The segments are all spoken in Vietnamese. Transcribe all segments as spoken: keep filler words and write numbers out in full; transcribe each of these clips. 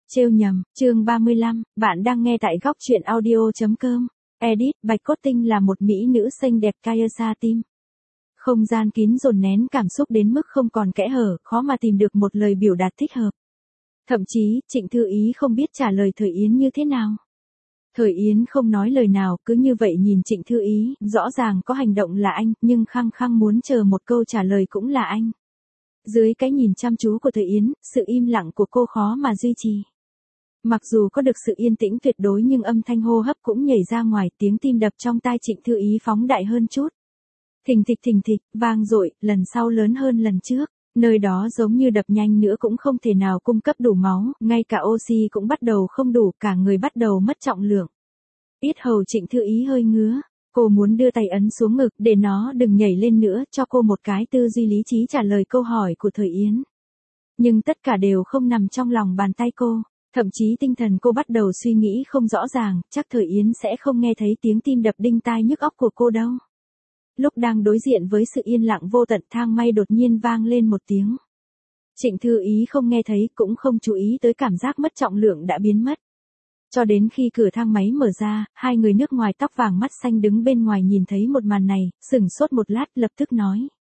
Trêu nhầm, chương ba mươi lăm, bạn đang nghe tại góc truyện audio chấm com. Edit, Bạch Cốt Tinh là một mỹ nữ xinh đẹp Kaiasa Tim. Không gian kín dồn nén cảm xúc đến mức không còn kẽ hở, khó mà tìm được một lời biểu đạt thích hợp. Thậm chí, Trịnh Thư Ý không biết trả lời Thời Yến như thế nào. Thời Yến không nói lời nào, cứ như vậy nhìn Trịnh Thư Ý, rõ ràng có hành động là anh, nhưng khăng khăng muốn chờ một câu trả lời cũng là anh. Dưới cái nhìn chăm chú của Thời Yến, sự im lặng của cô khó mà duy trì. Mặc dù có được sự yên tĩnh tuyệt đối nhưng âm thanh hô hấp cũng nhảy ra ngoài, tiếng tim đập trong tai Trịnh Thư Ý phóng đại hơn chút. Thình thịch thình thịch, vang dội, lần sau lớn hơn lần trước. Nơi đó giống như đập nhanh nữa cũng không thể nào cung cấp đủ máu, ngay cả oxy cũng bắt đầu không đủ, cả người bắt đầu mất trọng lượng. Yết hầu Trịnh Thư Ý hơi ngứa, cô muốn đưa tay ấn xuống ngực để nó đừng nhảy lên nữa, cho cô một cái tư duy lý trí trả lời câu hỏi của Thời Yến. Nhưng tất cả đều không nằm trong lòng bàn tay cô, thậm chí tinh thần cô bắt đầu suy nghĩ không rõ ràng, chắc Thời Yến sẽ không nghe thấy tiếng tim đập đinh tai nhức óc của cô đâu. Lúc đang đối diện với sự yên lặng vô tận, thang may đột nhiên vang lên một tiếng. Trịnh Thư Ý không nghe thấy, cũng không chú ý tới cảm giác mất trọng lượng đã biến mất. Cho đến khi cửa thang máy mở ra, hai người nước ngoài tóc vàng mắt xanh đứng bên ngoài nhìn thấy một màn này, sửng sốt một lát lập tức nói.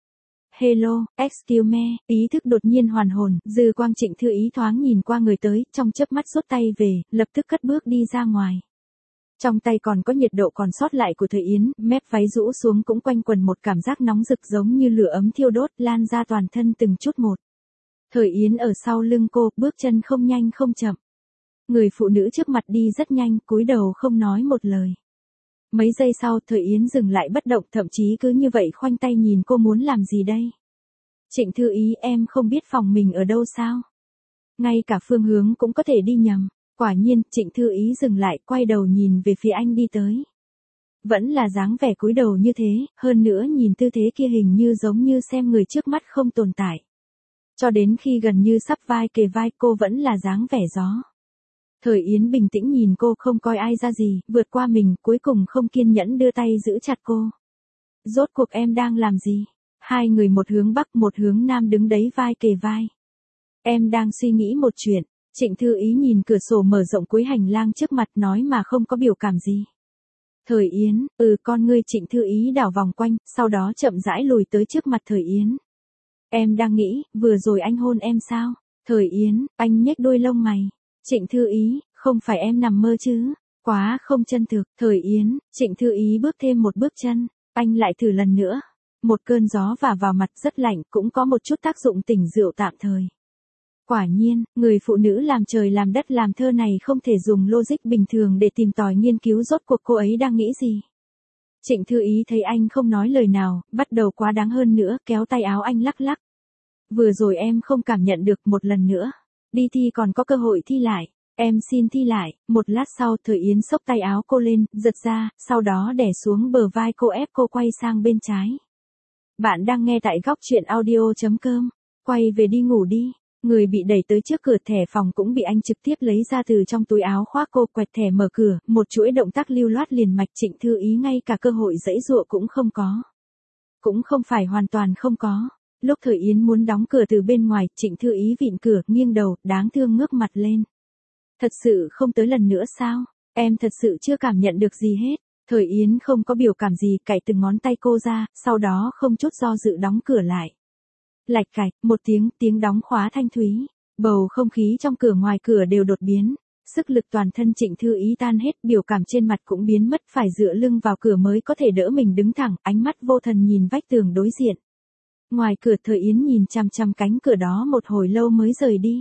Hello, excuse me, ý thức đột nhiên hoàn hồn, dư quang Trịnh Thư Ý thoáng nhìn qua người tới, trong chớp mắt rút tay về, lập tức cất bước đi ra ngoài. Trong tay còn có nhiệt độ còn sót lại của Thời Yến, mép váy rũ xuống cũng quanh quần một cảm giác nóng rực giống như lửa ấm thiêu đốt, lan ra toàn thân từng chút một. Thời Yến ở sau lưng cô, bước chân không nhanh không chậm. Người phụ nữ trước mặt đi rất nhanh, cúi đầu không nói một lời. Mấy giây sau, Thời Yến dừng lại bất động, thậm chí cứ như vậy khoanh tay nhìn cô muốn làm gì đây? Trịnh Thư Ý, em không biết phòng mình ở đâu sao? Ngay cả phương hướng cũng có thể đi nhầm. Quả nhiên, Trịnh Thư Ý dừng lại, quay đầu nhìn về phía anh đi tới. Vẫn là dáng vẻ cúi đầu như thế, hơn nữa nhìn tư thế kia hình như giống như xem người trước mắt không tồn tại. Cho đến khi gần như sắp vai kề vai, cô vẫn là dáng vẻ gió. Thời Yến bình tĩnh nhìn cô, không coi ai ra gì, vượt qua mình, cuối cùng không kiên nhẫn đưa tay giữ chặt cô. Rốt cuộc em đang làm gì? Hai người một hướng bắc một hướng nam đứng đấy vai kề vai. Em đang suy nghĩ một chuyện. Trịnh Thư Ý nhìn cửa sổ mở rộng cuối hành lang trước mặt, nói mà không có biểu cảm gì. Thời Yến, ừ, con ngươi Trịnh Thư Ý đảo vòng quanh, sau đó chậm rãi lùi tới trước mặt Thời Yến. Em đang nghĩ, vừa rồi anh hôn em sao? Thời Yến, anh nhếch đôi lông mày. Trịnh Thư Ý, không phải em nằm mơ chứ? Quá không chân thực. Thời Yến, Trịnh Thư Ý bước thêm một bước chân. Anh lại thử lần nữa. Một cơn gió vả vào mặt rất lạnh, cũng có một chút tác dụng tỉnh rượu tạm thời. Quả nhiên, người phụ nữ làm trời làm đất làm thơ này không thể dùng logic bình thường để tìm tòi nghiên cứu rốt cuộc cô ấy đang nghĩ gì. Trịnh Thư Ý thấy anh không nói lời nào, bắt đầu quá đáng hơn nữa, kéo tay áo anh lắc lắc. Vừa rồi em không cảm nhận được, một lần nữa. Đi thi còn có cơ hội thi lại. Em xin thi lại. Một lát sau, Thời Yến xốc tay áo cô lên, giật ra, sau đó đè xuống bờ vai cô, ép cô quay sang bên trái. Bạn đang nghe tại góc truyện audio chấm com. Quay về đi ngủ đi. Người bị đẩy tới trước cửa thẻ phòng cũng bị anh trực tiếp lấy ra từ trong túi áo khoác cô, quẹt thẻ mở cửa, một chuỗi động tác lưu loát liền mạch. Trịnh Thư Ý ngay cả cơ hội giãy giụa cũng không có. Cũng không phải hoàn toàn không có. Lúc Thời Yến muốn đóng cửa từ bên ngoài, Trịnh Thư Ý vịn cửa, nghiêng đầu, đáng thương ngước mặt lên. Thật sự không tới lần nữa sao? Em thật sự chưa cảm nhận được gì hết. Thời Yến không có biểu cảm gì, cạy từng ngón tay cô ra, sau đó không chút do dự đóng cửa lại. Lạch cạch, một tiếng, tiếng đóng khóa thanh thúy. Bầu không khí trong cửa ngoài cửa đều đột biến. Sức lực toàn thân Trịnh Thư Ý tan hết, biểu cảm trên mặt cũng biến mất, phải dựa lưng vào cửa mới có thể đỡ mình đứng thẳng, ánh mắt vô thần nhìn vách tường đối diện. Ngoài cửa, Thời Yến nhìn chằm chằm cánh cửa đó một hồi lâu mới rời đi.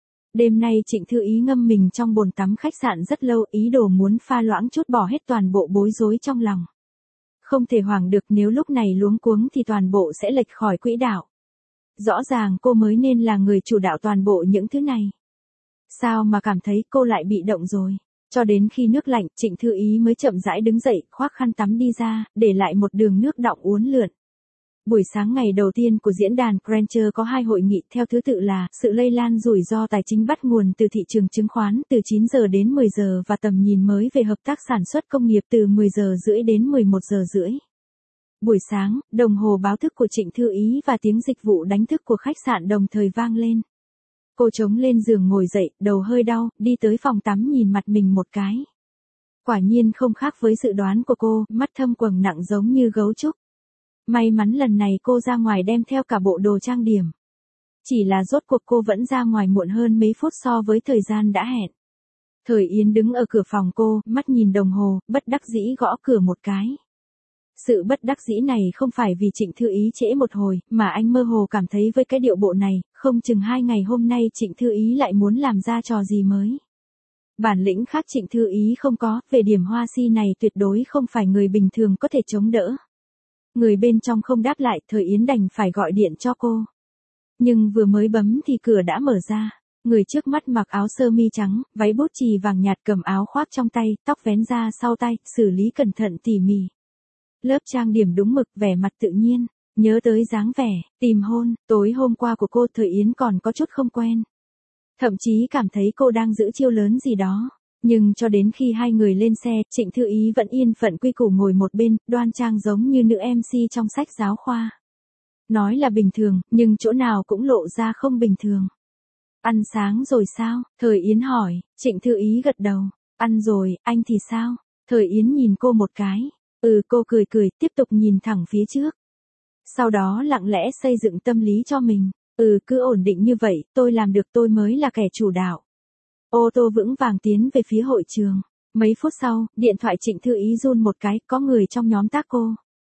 Đêm nay Trịnh Thư Ý ngâm mình trong bồn tắm khách sạn rất lâu, ý đồ muốn pha loãng chút bỏ hết toàn bộ bối rối trong lòng. Không thể hoảng được, nếu lúc này luống cuống thì toàn bộ sẽ lệch khỏi quỹ đạo. Rõ ràng cô mới nên là người chủ đạo toàn bộ những thứ này. Sao mà cảm thấy cô lại bị động rồi? Cho đến khi nước lạnh, Trịnh Thư Ý mới chậm rãi đứng dậy, khoác khăn tắm đi ra, để lại một đường nước đọng uốn lượn. Buổi sáng ngày đầu tiên của diễn đàn Granger có hai hội nghị theo thứ tự là sự lây lan rủi ro tài chính bắt nguồn từ thị trường chứng khoán từ chín giờ đến mười giờ và tầm nhìn mới về hợp tác sản xuất công nghiệp từ mười giờ rưỡi đến mười một giờ rưỡi. Buổi sáng, đồng hồ báo thức của Trịnh Thư Ý và tiếng dịch vụ đánh thức của khách sạn đồng thời vang lên. Cô chống lên giường ngồi dậy, đầu hơi đau, đi tới phòng tắm nhìn mặt mình một cái. Quả nhiên không khác với dự đoán của cô, mắt thâm quầng nặng giống như gấu trúc. May mắn lần này cô ra ngoài đem theo cả bộ đồ trang điểm. Chỉ là rốt cuộc cô vẫn ra ngoài muộn hơn mấy phút so với thời gian đã hẹn. Thời Yến đứng ở cửa phòng cô, mắt nhìn đồng hồ, bất đắc dĩ gõ cửa một cái. Sự bất đắc dĩ này không phải vì Trịnh Thư Ý trễ một hồi, mà anh mơ hồ cảm thấy với cái điệu bộ này, không chừng hai ngày hôm nay Trịnh Thư Ý lại muốn làm ra trò gì mới. Bản lĩnh khác Trịnh Thư Ý không có, về điểm hoa si này tuyệt đối không phải người bình thường có thể chống đỡ. Người bên trong không đáp lại, Thời Yến đành phải gọi điện cho cô. Nhưng vừa mới bấm thì cửa đã mở ra. Người trước mắt mặc áo sơ mi trắng, váy bút chì vàng nhạt cầm áo khoác trong tay, tóc vén ra sau tay, xử lý cẩn thận tỉ mỉ. Lớp trang điểm đúng mực, vẻ mặt tự nhiên, nhớ tới dáng vẻ, tìm hôn, tối hôm qua của cô Thời Yến còn có chút không quen. Thậm chí cảm thấy cô đang giữ chiêu lớn gì đó. Nhưng cho đến khi hai người lên xe, Trịnh Thư Ý vẫn yên phận quy củ ngồi một bên, đoan trang giống như nữ em xê trong sách giáo khoa. Nói là bình thường, nhưng chỗ nào cũng lộ ra không bình thường. Ăn sáng rồi sao? Thời Yến hỏi. Trịnh Thư Ý gật đầu. Ăn rồi, anh thì sao? Thời Yến nhìn cô một cái. Ừ, cô cười cười, tiếp tục nhìn thẳng phía trước. Sau đó lặng lẽ xây dựng tâm lý cho mình. Ừ, cứ ổn định như vậy, tôi làm được, tôi mới là kẻ chủ đạo. Ô tô vững vàng tiến về phía hội trường. Mấy phút sau, điện thoại Trịnh Thư Ý run một cái, có người trong nhóm tác cô.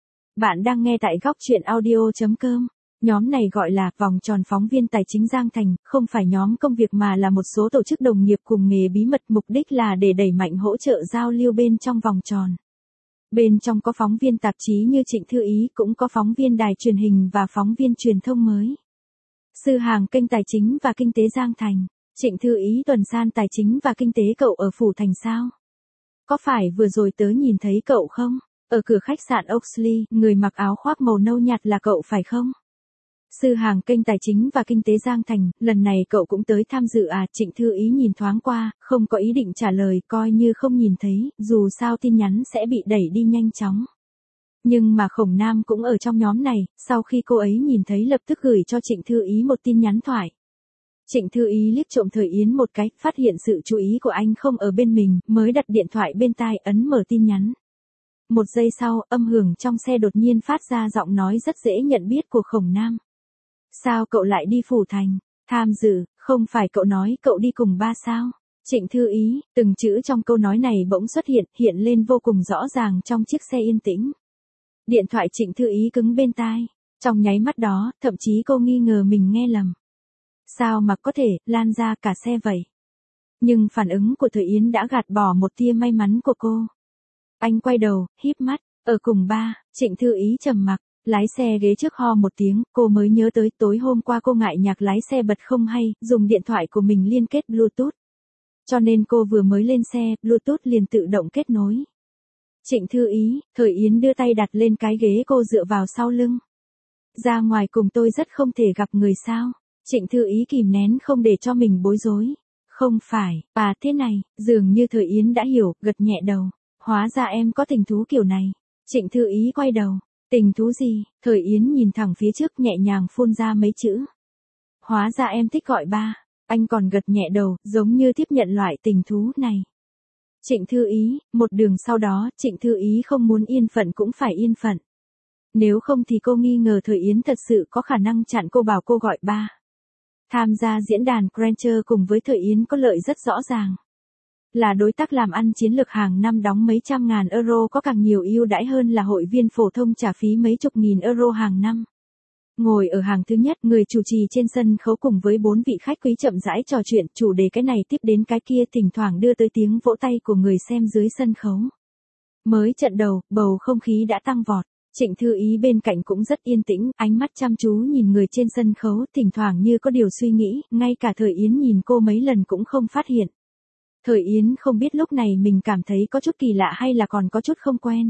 Bạn đang nghe tại góc truyện audio chấm com. Nhóm này gọi là vòng tròn phóng viên tài chính Giang Thành, không phải nhóm công việc mà là một số tổ chức đồng nghiệp cùng nghề bí mật, mục đích là để đẩy mạnh hỗ trợ giao lưu bên trong vòng tròn. Bên trong có phóng viên tạp chí như Trịnh Thư Ý, cũng có phóng viên đài truyền hình và phóng viên truyền thông mới. Sư hàng kênh tài chính và kinh tế Giang Thành. Trịnh Thư Ý tuần san tài chính và kinh tế cậu ở Phủ Thành sao? Có phải vừa rồi tớ nhìn thấy cậu không? Ở cửa khách sạn Oxley, người mặc áo khoác màu nâu nhạt là cậu phải không? Sư hàng kênh tài chính và kinh tế Giang Thành, lần này cậu cũng tới tham dự à? Trịnh Thư Ý nhìn thoáng qua, không có ý định trả lời, coi như không nhìn thấy, dù sao tin nhắn sẽ bị đẩy đi nhanh chóng. Nhưng mà Khổng Nam cũng ở trong nhóm này, sau khi cô ấy nhìn thấy lập tức gửi cho Trịnh Thư Ý một tin nhắn thoại. Trịnh Thư Ý liếc trộm Thời Yến một cái, phát hiện sự chú ý của anh không ở bên mình, mới đặt điện thoại bên tai, ấn mở tin nhắn. Một giây sau, âm hưởng trong xe đột nhiên phát ra giọng nói rất dễ nhận biết của Khổng Nam. Sao cậu lại đi Phủ Thành? Tham dự, không phải cậu nói cậu đi cùng ba sao? Trịnh Thư Ý, từng chữ trong câu nói này bỗng xuất hiện, hiện lên vô cùng rõ ràng trong chiếc xe yên tĩnh. Điện thoại Trịnh Thư Ý cứng bên tai. Trong nháy mắt đó, thậm chí cô nghi ngờ mình nghe lầm. Sao mà có thể, lan ra cả xe vậy? Nhưng phản ứng của Thời Yến đã gạt bỏ một tia may mắn của cô. Anh quay đầu, híp mắt, ở cùng ba. Trịnh Thư Ý trầm mặc, lái xe ghế trước ho một tiếng, cô mới nhớ tới tối hôm qua cô ngại nhạc lái xe bật không hay, dùng điện thoại của mình liên kết Bluetooth. Cho nên cô vừa mới lên xe, Bluetooth liền tự động kết nối. Trịnh Thư Ý, Thời Yến đưa tay đặt lên cái ghế cô dựa vào sau lưng. Ra ngoài cùng tôi rất không thể gặp người sao? Trịnh Thư Ý kìm nén không để cho mình bối rối. Không phải, à thế này, dường như Thời Yến đã hiểu, gật nhẹ đầu. Hóa ra em có tình thú kiểu này. Trịnh Thư Ý quay đầu. Tình thú gì? Thời Yến nhìn thẳng phía trước nhẹ nhàng phun ra mấy chữ. Hóa ra em thích gọi ba. Anh còn gật nhẹ đầu, giống như tiếp nhận loại tình thú này. Trịnh Thư Ý, một đường sau đó, Trịnh Thư Ý không muốn yên phận cũng phải yên phận. Nếu không thì cô nghi ngờ Thời Yến thật sự có khả năng chặn cô bảo cô gọi ba. Tham gia diễn đàn Granger cùng với Thời Yến có lợi rất rõ ràng. Là đối tác làm ăn chiến lược hàng năm đóng mấy trăm ngàn euro, có càng nhiều ưu đãi hơn là hội viên phổ thông trả phí mấy chục nghìn euro hàng năm. Ngồi ở hàng thứ nhất, người chủ trì trên sân khấu cùng với bốn vị khách quý chậm rãi trò chuyện, chủ đề cái này tiếp đến cái kia, thỉnh thoảng đưa tới tiếng vỗ tay của người xem dưới sân khấu. Mới trận đầu, bầu không khí đã tăng vọt. Trịnh Thư Ý bên cạnh cũng rất yên tĩnh, ánh mắt chăm chú nhìn người trên sân khấu, thỉnh thoảng như có điều suy nghĩ, ngay cả Thời Yến nhìn cô mấy lần cũng không phát hiện. Thời Yến không biết lúc này mình cảm thấy có chút kỳ lạ hay là còn có chút không quen.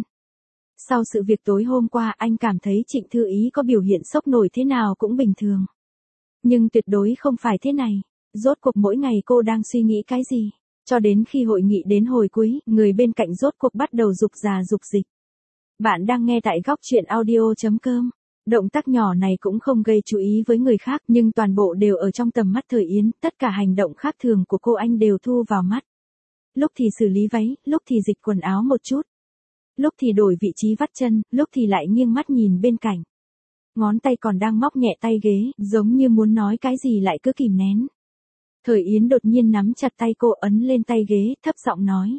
Sau sự việc tối hôm qua, anh cảm thấy Trịnh Thư Ý có biểu hiện sốc nổi thế nào cũng bình thường. Nhưng tuyệt đối không phải thế này. Rốt cuộc mỗi ngày cô đang suy nghĩ cái gì? Cho đến khi hội nghị đến hồi cuối, người bên cạnh rốt cuộc bắt đầu rục rà rục dịch. Bạn đang nghe tại góc truyện audio chấm com. Động tác nhỏ này cũng không gây chú ý với người khác nhưng toàn bộ đều ở trong tầm mắt Thời Yến, tất cả hành động khác thường của cô anh đều thu vào mắt. Lúc thì xử lý váy, lúc thì dịch quần áo một chút. Lúc thì đổi vị trí vắt chân, lúc thì lại nghiêng mắt nhìn bên cạnh. Ngón tay còn đang móc nhẹ tay ghế, giống như muốn nói cái gì lại cứ kìm nén. Thời Yến đột nhiên nắm chặt tay cô ấn lên tay ghế, thấp giọng nói.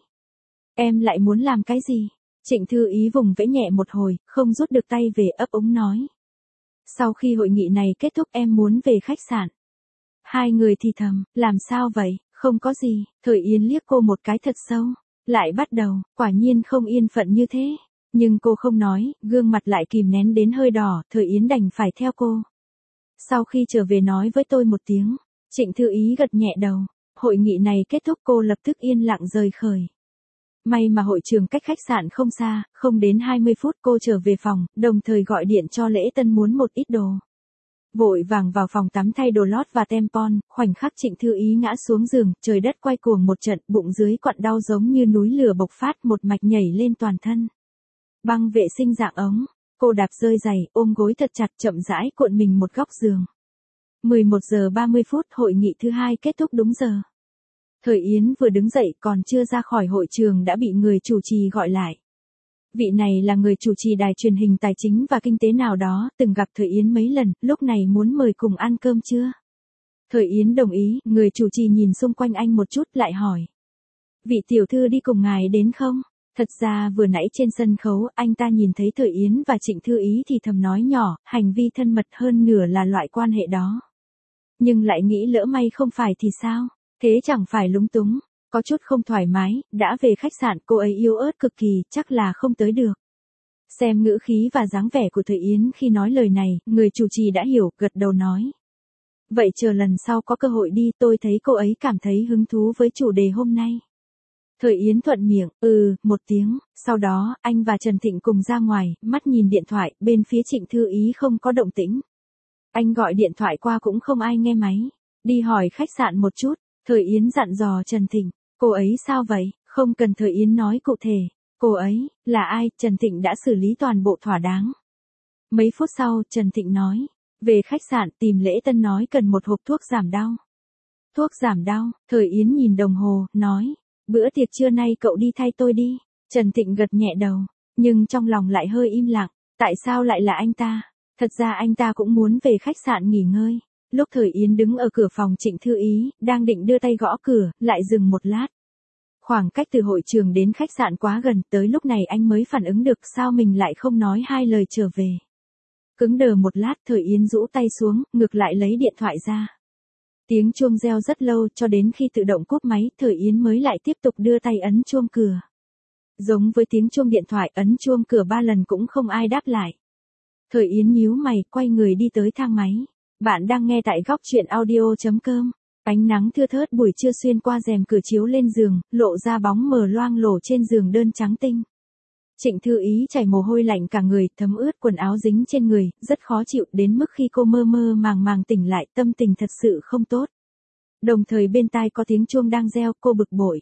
Em lại muốn làm cái gì? Trịnh Thư Ý vùng vẫy nhẹ một hồi, không rút được tay về ấp úng nói. Sau khi hội nghị này kết thúc em muốn về khách sạn. Hai người thì thầm, làm sao vậy, không có gì, Thời Yến liếc cô một cái thật sâu. Lại bắt đầu, quả nhiên không yên phận như thế. Nhưng cô không nói, gương mặt lại kìm nén đến hơi đỏ, Thời Yến đành phải theo cô. Sau khi trở về nói với tôi một tiếng, Trịnh Thư Ý gật nhẹ đầu. Hội nghị này kết thúc cô lập tức yên lặng rời khỏi. May mà hội trường cách khách sạn không xa, không đến hai mươi phút cô trở về phòng, đồng thời gọi điện cho Lễ Tân muốn một ít đồ. Vội vàng vào phòng tắm thay đồ lót và tampon, khoảnh khắc Trịnh Thư Ý ngã xuống giường, trời đất quay cuồng một trận, bụng dưới quặn đau giống như núi lửa bộc phát một mạch nhảy lên toàn thân. Băng vệ sinh dạng ống, cô đạp rơi giày, ôm gối thật chặt chậm rãi cuộn mình một góc giường. mười một giờ ba mươi phút hội nghị thứ hai kết thúc đúng giờ. Thời Yến vừa đứng dậy còn chưa ra khỏi hội trường đã bị người chủ trì gọi lại. Vị này là người chủ trì đài truyền hình tài chính và kinh tế nào đó, từng gặp Thời Yến mấy lần, lúc này muốn mời cùng ăn cơm chưa? Thời Yến đồng ý, người chủ trì nhìn xung quanh anh một chút lại hỏi. Vị tiểu thư đi cùng ngài đến không? Thật ra vừa nãy trên sân khấu anh ta nhìn thấy Thời Yến và Trịnh Thư Ý thì thầm nói nhỏ, hành vi thân mật hơn nửa là loại quan hệ đó. Nhưng lại nghĩ lỡ may không phải thì sao? Thế chẳng phải lúng túng, có chút không thoải mái, đã về khách sạn cô ấy yếu ớt cực kỳ, chắc là không tới được. Xem ngữ khí và dáng vẻ của Thời Yến khi nói lời này, người chủ trì đã hiểu, gật đầu nói. Vậy chờ lần sau có cơ hội đi, tôi thấy cô ấy cảm thấy hứng thú với chủ đề hôm nay. Thời Yến thuận miệng, ừ, một tiếng, sau đó, anh và Trần Thịnh cùng ra ngoài, mắt nhìn điện thoại, bên phía Trịnh Thư Ý không có động tĩnh. Anh gọi điện thoại qua cũng không ai nghe máy, đi hỏi khách sạn một chút. Thời Yến dặn dò Trần Thịnh, cô ấy sao vậy, không cần Thời Yến nói cụ thể, cô ấy, là ai, Trần Thịnh đã xử lý toàn bộ thỏa đáng. Mấy phút sau, Trần Thịnh nói, về khách sạn tìm Lễ Tân nói cần một hộp thuốc giảm đau. Thuốc giảm đau, Thời Yến nhìn đồng hồ, nói, bữa tiệc trưa nay cậu đi thay tôi đi, Trần Thịnh gật nhẹ đầu, nhưng trong lòng lại hơi im lặng, tại sao lại là anh ta, thật ra anh ta cũng muốn về khách sạn nghỉ ngơi. Lúc Thời Yến đứng ở cửa phòng Trịnh Thư Ý, đang định đưa tay gõ cửa, lại dừng một lát. Khoảng cách từ hội trường đến khách sạn quá gần, tới lúc này anh mới phản ứng được sao mình lại không nói hai lời trở về. Cứng đờ một lát Thời Yến rũ tay xuống, ngược lại lấy điện thoại ra. Tiếng chuông reo rất lâu cho đến khi tự động cúp máy, Thời Yến mới lại tiếp tục đưa tay ấn chuông cửa. Giống với tiếng chuông điện thoại ấn chuông cửa ba lần cũng không ai đáp lại. Thời Yến nhíu mày, quay người đi tới thang máy. Bạn đang nghe tại góc truyện audio chấm com. Ánh nắng thưa thớt buổi trưa xuyên qua rèm cửa chiếu lên giường, lộ ra bóng mờ loang lổ trên giường đơn trắng tinh. Trịnh Thư Ý chảy mồ hôi lạnh cả người, thấm ướt quần áo dính trên người, rất khó chịu đến mức khi cô mơ mơ màng màng tỉnh lại, tâm tình thật sự không tốt. Đồng thời bên tai có tiếng chuông đang reo, cô bực bội.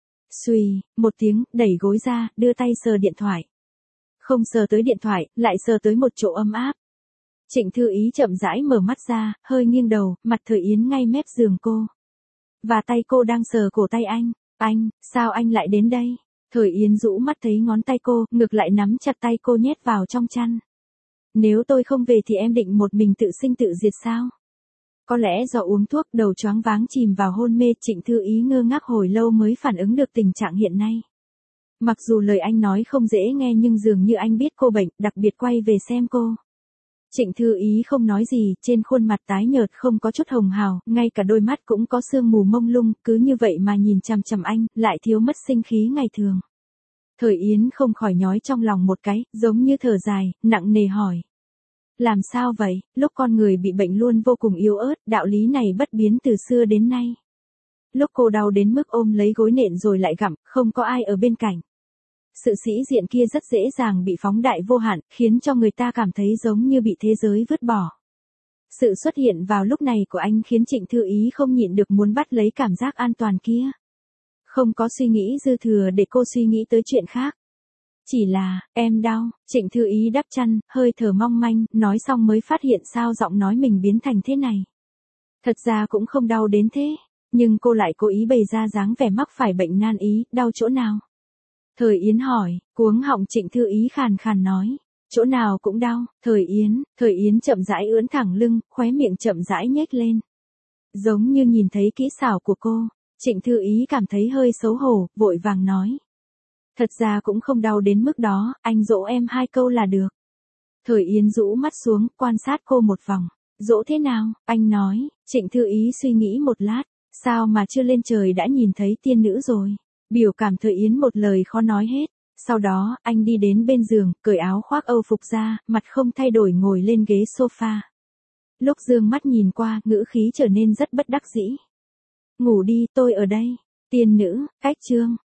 Xuy, một tiếng, đẩy gối ra, đưa tay sờ điện thoại. Không sờ tới điện thoại, lại sờ tới một chỗ ấm áp. Trịnh Thư Ý chậm rãi mở mắt ra, hơi nghiêng đầu, mặt Thời Yến ngay mép giường cô. Và tay cô đang sờ cổ tay anh. Anh, sao anh lại đến đây? Thời Yến rũ mắt thấy ngón tay cô, ngược lại nắm chặt tay cô nhét vào trong chăn. Nếu tôi không về thì em định một mình tự sinh tự diệt sao? Có lẽ do uống thuốc đầu choáng váng chìm vào hôn mê, Trịnh Thư Ý ngơ ngác hồi lâu mới phản ứng được tình trạng hiện nay. Mặc dù lời anh nói không dễ nghe nhưng dường như anh biết cô bệnh, đặc biệt quay về xem cô. Trịnh Thư Ý không nói gì, trên khuôn mặt tái nhợt không có chút hồng hào, ngay cả đôi mắt cũng có sương mù mông lung, cứ như vậy mà nhìn chằm chằm anh, lại thiếu mất sinh khí ngày thường. Thời Yến không khỏi nhói trong lòng một cái, giống như thở dài, nặng nề hỏi. Làm sao vậy, lúc con người bị bệnh luôn vô cùng yếu ớt, đạo lý này bất biến từ xưa đến nay. Lúc cô đau đến mức ôm lấy gối nện rồi lại gặm, không có ai ở bên cạnh. Sự sĩ diện kia rất dễ dàng bị phóng đại vô hạn, khiến cho người ta cảm thấy giống như bị thế giới vứt bỏ. Sự xuất hiện vào lúc này của anh khiến Trịnh Thư Ý không nhịn được muốn bắt lấy cảm giác an toàn kia. Không có suy nghĩ dư thừa để cô suy nghĩ tới chuyện khác. Chỉ là, em đau, Trịnh Thư Ý đắp chăn, hơi thở mong manh, nói xong mới phát hiện sao giọng nói mình biến thành thế này. Thật ra cũng không đau đến thế, nhưng cô lại cố ý bày ra dáng vẻ mắc phải bệnh nan y, đau chỗ nào? Thời Yến hỏi, cuống họng Trịnh Thư Ý khàn khàn nói, chỗ nào cũng đau, Thời Yến, Thời Yến chậm rãi ưỡn thẳng lưng, khóe miệng chậm rãi nhếch lên. Giống như nhìn thấy kỹ xảo của cô, Trịnh Thư Ý cảm thấy hơi xấu hổ, vội vàng nói. Thật ra cũng không đau đến mức đó, anh dỗ em hai câu là được. Thời Yến rũ mắt xuống, quan sát cô một vòng. Dỗ thế nào, anh nói, Trịnh Thư Ý suy nghĩ một lát, sao mà chưa lên trời đã nhìn thấy tiên nữ rồi. Biểu cảm Thời Yến một lời khó nói hết. Sau đó, anh đi đến bên giường, cởi áo khoác âu phục ra, mặt không thay đổi ngồi lên ghế sofa. Lúc dương mắt nhìn qua, ngữ khí trở nên rất bất đắc dĩ. Ngủ đi, tôi ở đây. Tiên nữ, cách chương.